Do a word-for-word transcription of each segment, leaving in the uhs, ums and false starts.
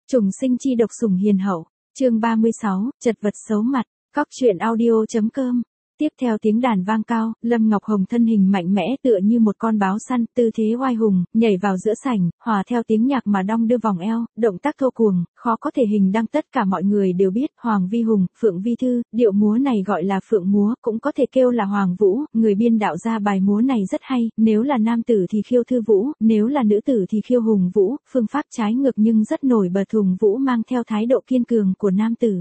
Trùng sinh chi độc sủng hiền hậu, chương ba mươi sáu, chật vật xấu mặt, cóc truyện audio.com. Tiếp theo tiếng đàn vang cao, Lâm Ngọc Hồng thân hình mạnh mẽ tựa như một con báo săn, tư thế oai hùng, nhảy vào giữa sảnh, hòa theo tiếng nhạc mà đong đưa vòng eo, động tác thô cuồng, khó có thể hình đăng tất cả mọi người đều biết, Hoàng Vi Hùng, Phượng Vi Thư, điệu múa này gọi là Phượng múa, cũng có thể kêu là Hoàng Vũ, người biên đạo ra bài múa này rất hay, nếu là nam tử thì khiêu Thư Vũ, nếu là nữ tử thì khiêu Hùng Vũ, phương pháp trái ngược nhưng rất nổi bật. Hùng Vũ mang theo thái độ kiên cường của nam tử.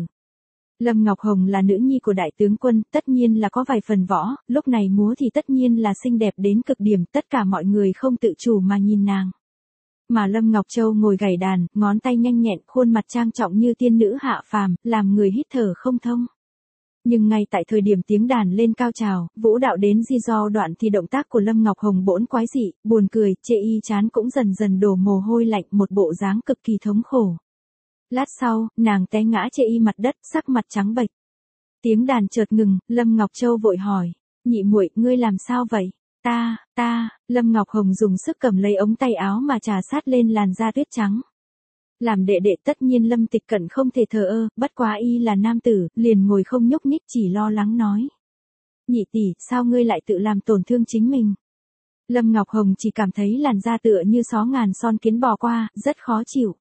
Lâm Ngọc Hồng là nữ nhi của đại tướng quân, tất nhiên là có vài phần võ, lúc này múa thì tất nhiên là xinh đẹp đến cực điểm, tất cả mọi người không tự chủ mà nhìn nàng. Mà Lâm Ngọc Châu ngồi gảy đàn, ngón tay nhanh nhẹn, khuôn mặt trang trọng như tiên nữ hạ phàm, làm người hít thở không thông. Nhưng ngay tại thời điểm tiếng đàn lên cao trào, vũ đạo đến di do đoạn thì động tác của Lâm Ngọc Hồng bỗn quái dị, buồn cười, chê y chán cũng dần dần đổ mồ hôi lạnh, một bộ dáng cực kỳ thống khổ. Lát sau, nàng té ngã chê y mặt đất, sắc mặt trắng bệch. Tiếng đàn chợt ngừng, Lâm Ngọc Châu vội hỏi, nhị muội, ngươi làm sao vậy? Ta, ta, Lâm Ngọc Hồng dùng sức cầm lấy ống tay áo mà trà sát lên làn da tuyết trắng. Làm đệ đệ tất nhiên Lâm Tịch Cận không thể thờ ơ, bất quá y là nam tử, liền ngồi không nhúc nhích chỉ lo lắng nói. Nhị tỷ, sao ngươi lại tự làm tổn thương chính mình? Lâm Ngọc Hồng chỉ cảm thấy làn da tựa như xó ngàn son kiến bò qua, rất khó chịu.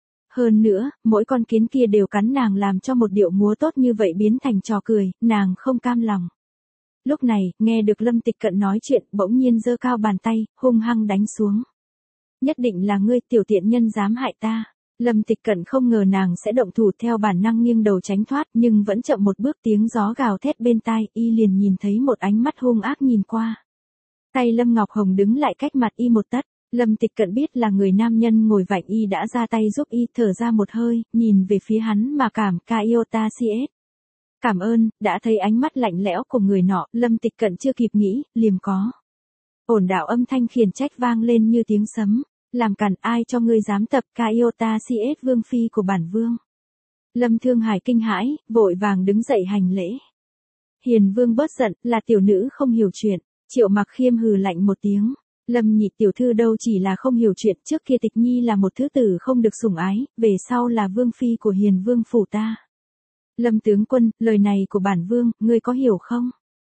Hơn nữa, mỗi con kiến kia đều cắn nàng làm cho một điệu múa tốt như vậy biến thành trò cười, nàng không cam lòng. Lúc này, nghe được Lâm Tịch Cận nói chuyện, bỗng nhiên giơ cao bàn tay, hung hăng đánh xuống. Nhất định là ngươi tiểu tiện nhân dám hại ta. Lâm Tịch Cận không ngờ nàng sẽ động thủ, theo bản năng nghiêng đầu tránh thoát, nhưng vẫn chậm một bước, tiếng gió gào thét bên tai, y liền nhìn thấy một ánh mắt hung ác nhìn qua. Tay Lâm Ngọc Hồng đứng lại cách mặt y một tấc. Lâm Tịch Cận biết là người nam nhân ngồi vạnh y đã ra tay giúp y, thở ra một hơi, nhìn về phía hắn mà cảm ca iota cs. Cảm ơn, đã thấy ánh mắt lạnh lẽo của người nọ, Lâm Tịch Cận chưa kịp nghĩ, liềm có. Ổn đạo âm thanh khiển trách vang lên như tiếng sấm, làm cản, ai cho ngươi dám tập ca iota cs vương phi của bản vương. Lâm Thương Hải kinh hãi, vội vàng đứng dậy hành lễ. Hiền vương bớt giận, là tiểu nữ không hiểu chuyện. Triệu Mặc Khiêm hừ lạnh một tiếng. Lâm nhị tiểu thư đâu chỉ là không hiểu chuyện, trước kia Tịch Nhi là một thứ tử không được sủng ái, về sau là vương phi của hiền vương phủ ta. Lâm tướng quân, lời này của bản vương, ngươi có hiểu không?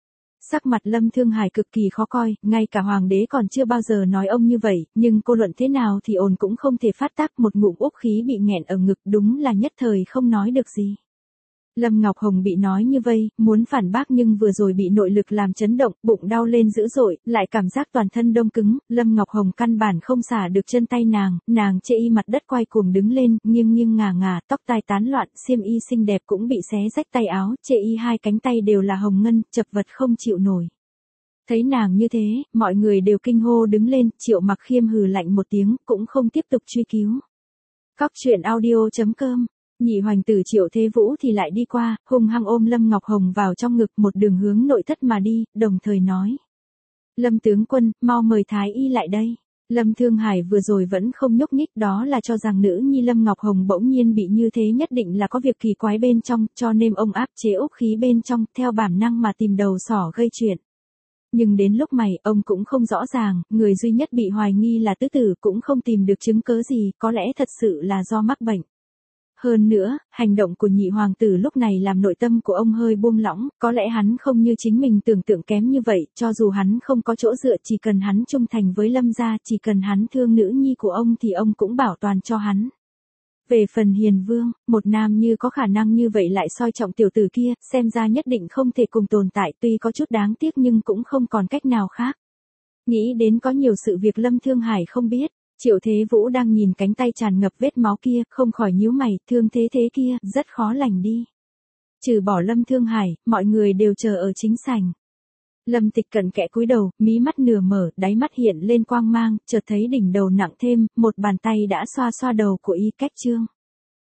Sắc mặt Lâm Thương Hải cực kỳ khó coi, ngay cả hoàng đế còn chưa bao giờ nói ông như vậy, nhưng cô luận thế nào thì ồn cũng không thể phát tác, một ngụm úc khí bị nghẹn ở ngực, đúng là nhất thời không nói được gì. Lâm Ngọc Hồng bị nói như vây, muốn phản bác nhưng vừa rồi bị nội lực làm chấn động, bụng đau lên dữ dội, lại cảm giác toàn thân đông cứng, Lâm Ngọc Hồng căn bản không xả được chân tay nàng, nàng chê y mặt đất quay cuồng đứng lên, nghiêng nghiêng ngả ngả, tóc tai tán loạn, xiêm y xinh đẹp cũng bị xé rách tay áo, chê y hai cánh tay đều là hồng ngân, chật vật không chịu nổi. Thấy nàng như thế, mọi người đều kinh hô đứng lên, Triệu Mặc Khiêm hừ lạnh một tiếng, cũng không tiếp tục truy cứu. Cóc truyện audio.com. Nhị hoành tử Triệu Thế Vũ thì lại đi qua, hung hăng ôm Lâm Ngọc Hồng vào trong ngực, một đường hướng nội thất mà đi, đồng thời nói. Lâm tướng quân, mau mời Thái y lại đây. Lâm Thương Hải vừa rồi vẫn không nhúc nhích, đó là cho rằng nữ nhi Lâm Ngọc Hồng bỗng nhiên bị như thế nhất định là có việc kỳ quái bên trong, cho nên ông áp chế úc khí bên trong, theo bản năng mà tìm đầu sỏ gây chuyện. Nhưng đến lúc này, ông cũng không rõ ràng, người duy nhất bị hoài nghi là tứ tử, cũng không tìm được chứng cớ gì, có lẽ thật sự là do mắc bệnh. Hơn nữa, hành động của nhị hoàng tử lúc này làm nội tâm của ông hơi buông lỏng, có lẽ hắn không như chính mình tưởng tượng kém như vậy, cho dù hắn không có chỗ dựa, chỉ cần hắn trung thành với Lâm gia, chỉ cần hắn thương nữ nhi của ông thì ông cũng bảo toàn cho hắn. Về phần Hiền vương, một nam như có khả năng như vậy lại soi trọng tiểu tử kia, xem ra nhất định không thể cùng tồn tại, tuy có chút đáng tiếc nhưng cũng không còn cách nào khác. Nghĩ đến có nhiều sự việc Lâm Thương Hải không biết. Triệu Thế Vũ đang nhìn cánh tay tràn ngập vết máu kia, không khỏi nhíu mày, thương thế thế kia, rất khó lành đi. Trừ bỏ Lâm Thương Hải, mọi người đều chờ ở chính sảnh. Lâm Tịch Cận kẽ cúi đầu, mí mắt nửa mở, đáy mắt hiện lên quang mang, chợt thấy đỉnh đầu nặng thêm, một bàn tay đã xoa xoa đầu của y, cách trương.